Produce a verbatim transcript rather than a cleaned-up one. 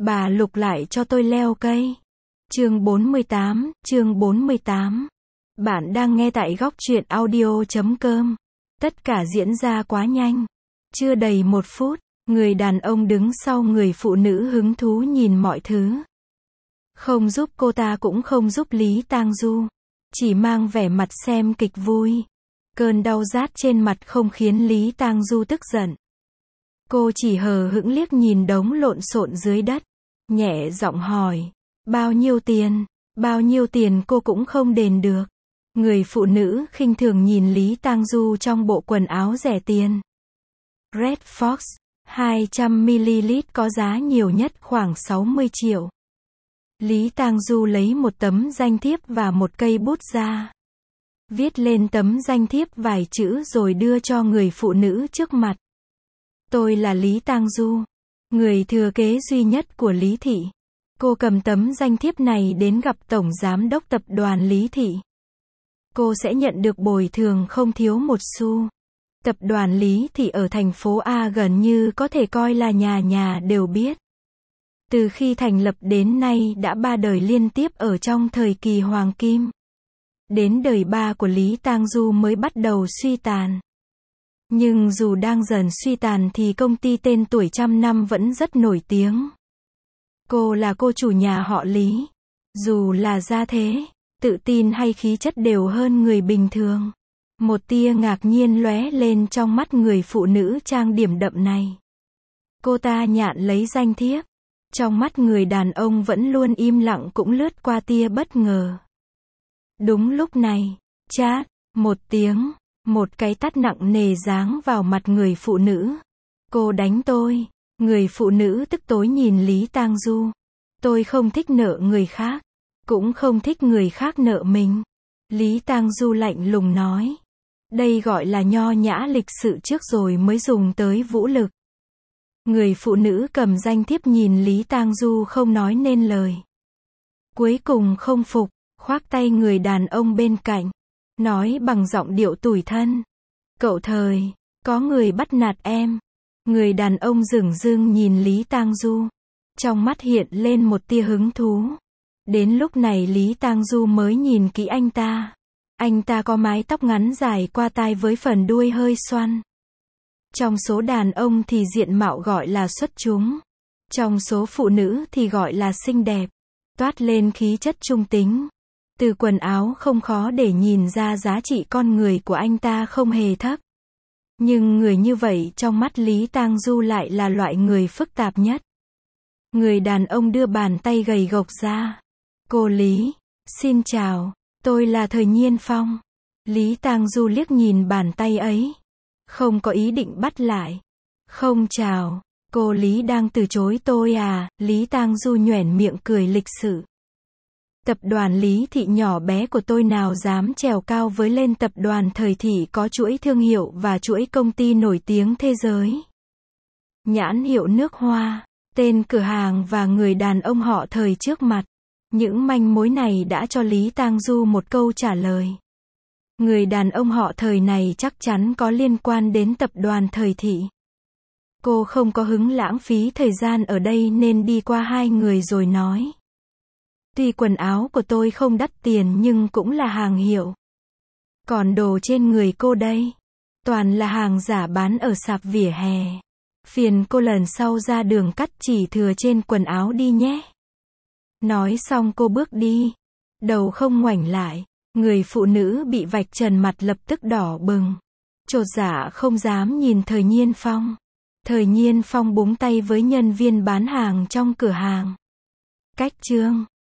Bà Lục lại cho tôi leo cây. Chương bốn mươi tám, chương bốn mươi tám. Bạn đang nghe tại góc truyện audio chấm com. Tất cả diễn ra quá nhanh. Chưa đầy một phút, người đàn ông đứng sau người phụ nữ hứng thú nhìn mọi thứ. Không giúp cô ta cũng không giúp Lý Tang Du. Chỉ mang vẻ mặt xem kịch vui. Cơn đau rát trên mặt không khiến Lý Tang Du tức giận. Cô chỉ hờ hững liếc nhìn đống lộn xộn dưới đất. Nhẹ giọng hỏi. Bao nhiêu tiền? Bao nhiêu tiền cô cũng không đền được. Người phụ nữ khinh thường nhìn Lý Tang Du trong bộ quần áo rẻ tiền. Red Fox, hai trăm mi li lít có giá nhiều nhất khoảng sáu mươi triệu. Lý Tang Du lấy một tấm danh thiếp và một cây bút ra. Viết lên tấm danh thiếp vài chữ rồi đưa cho người phụ nữ trước mặt. Tôi là Lý Tang Du, người thừa kế duy nhất của Lý Thị. Cô cầm tấm danh thiếp này đến gặp Tổng Giám đốc Tập đoàn Lý Thị. Cô sẽ nhận được bồi thường không thiếu một xu. Tập đoàn Lý Thị ở thành phố A gần như có thể coi là nhà nhà đều biết. Từ khi thành lập đến nay đã ba đời liên tiếp ở trong thời kỳ hoàng kim. Đến đời ba của Lý Tang Du mới bắt đầu suy tàn. Nhưng dù đang dần suy tàn thì công ty tên tuổi trăm năm vẫn rất nổi tiếng. Cô là cô chủ nhà họ Lý. Dù là gia thế, tự tin hay khí chất đều hơn người bình thường. Một tia ngạc nhiên lóe lên trong mắt người phụ nữ trang điểm đậm này. Cô ta nhạn lấy danh thiếp. Trong mắt người đàn ông vẫn luôn im lặng cũng lướt qua tia bất ngờ. Đúng lúc này, chát, một tiếng, một cái tát nặng nề giáng vào mặt người phụ nữ. Cô đánh tôi. Người phụ nữ tức tối nhìn Lý Tang Du. Tôi không thích nợ người khác, cũng không thích người khác nợ mình. Lý Tang Du lạnh lùng nói. Đây gọi là nho nhã lịch sự trước rồi mới dùng tới vũ lực. Người phụ nữ cầm danh thiếp nhìn Lý Tang Du không nói nên lời. Cuối cùng không phục, khoác tay người đàn ông bên cạnh. Nói bằng giọng điệu tủi thân. Cậu thời, có người bắt nạt em. Người đàn ông dửng dưng nhìn Lý Tang Du. Trong mắt hiện lên một tia hứng thú. Đến lúc này Lý Tang Du mới nhìn kỹ anh ta. Anh ta có mái tóc ngắn dài qua tai với phần đuôi hơi xoăn. Trong số đàn ông thì diện mạo gọi là xuất chúng. Trong số phụ nữ thì gọi là xinh đẹp. Toát lên khí chất trung tính. Từ quần áo không khó để nhìn ra giá trị con người của anh ta không hề thấp. Nhưng người như vậy trong mắt Lý Tang Du lại là loại người phức tạp nhất. Người đàn ông đưa bàn tay gầy gộc ra. Cô Lý, xin chào, tôi là Thời Nhiên Phong. Lý Tang Du liếc nhìn bàn tay ấy. Không có ý định bắt lại. Không chào, cô Lý đang từ chối tôi à? Lý Tang Du nhoẻn miệng cười lịch sự. Tập đoàn Lý Thị nhỏ bé của tôi nào dám trèo cao với lên tập đoàn Thời Thị có chuỗi thương hiệu và chuỗi công ty nổi tiếng thế giới. Nhãn hiệu nước hoa, tên cửa hàng và người đàn ông họ Thời trước mặt. Những manh mối này đã cho Lý Tang Du một câu trả lời. Người đàn ông họ Thời này chắc chắn có liên quan đến tập đoàn Thời Thị. Cô không có hứng lãng phí thời gian ở đây nên đi qua hai người rồi nói. Tuy quần áo của tôi không đắt tiền nhưng cũng là hàng hiệu. Còn đồ trên người cô đây, toàn là hàng giả bán ở sạp vỉa hè. Phiền cô lần sau ra đường cắt chỉ thừa trên quần áo đi nhé. Nói xong cô bước đi. Đầu không ngoảnh lại. Người phụ nữ bị vạch trần mặt lập tức đỏ bừng. Chột dạ không dám nhìn Thời Nhiên Phong. Thời Nhiên Phong búng tay với nhân viên bán hàng trong cửa hàng. Cách chương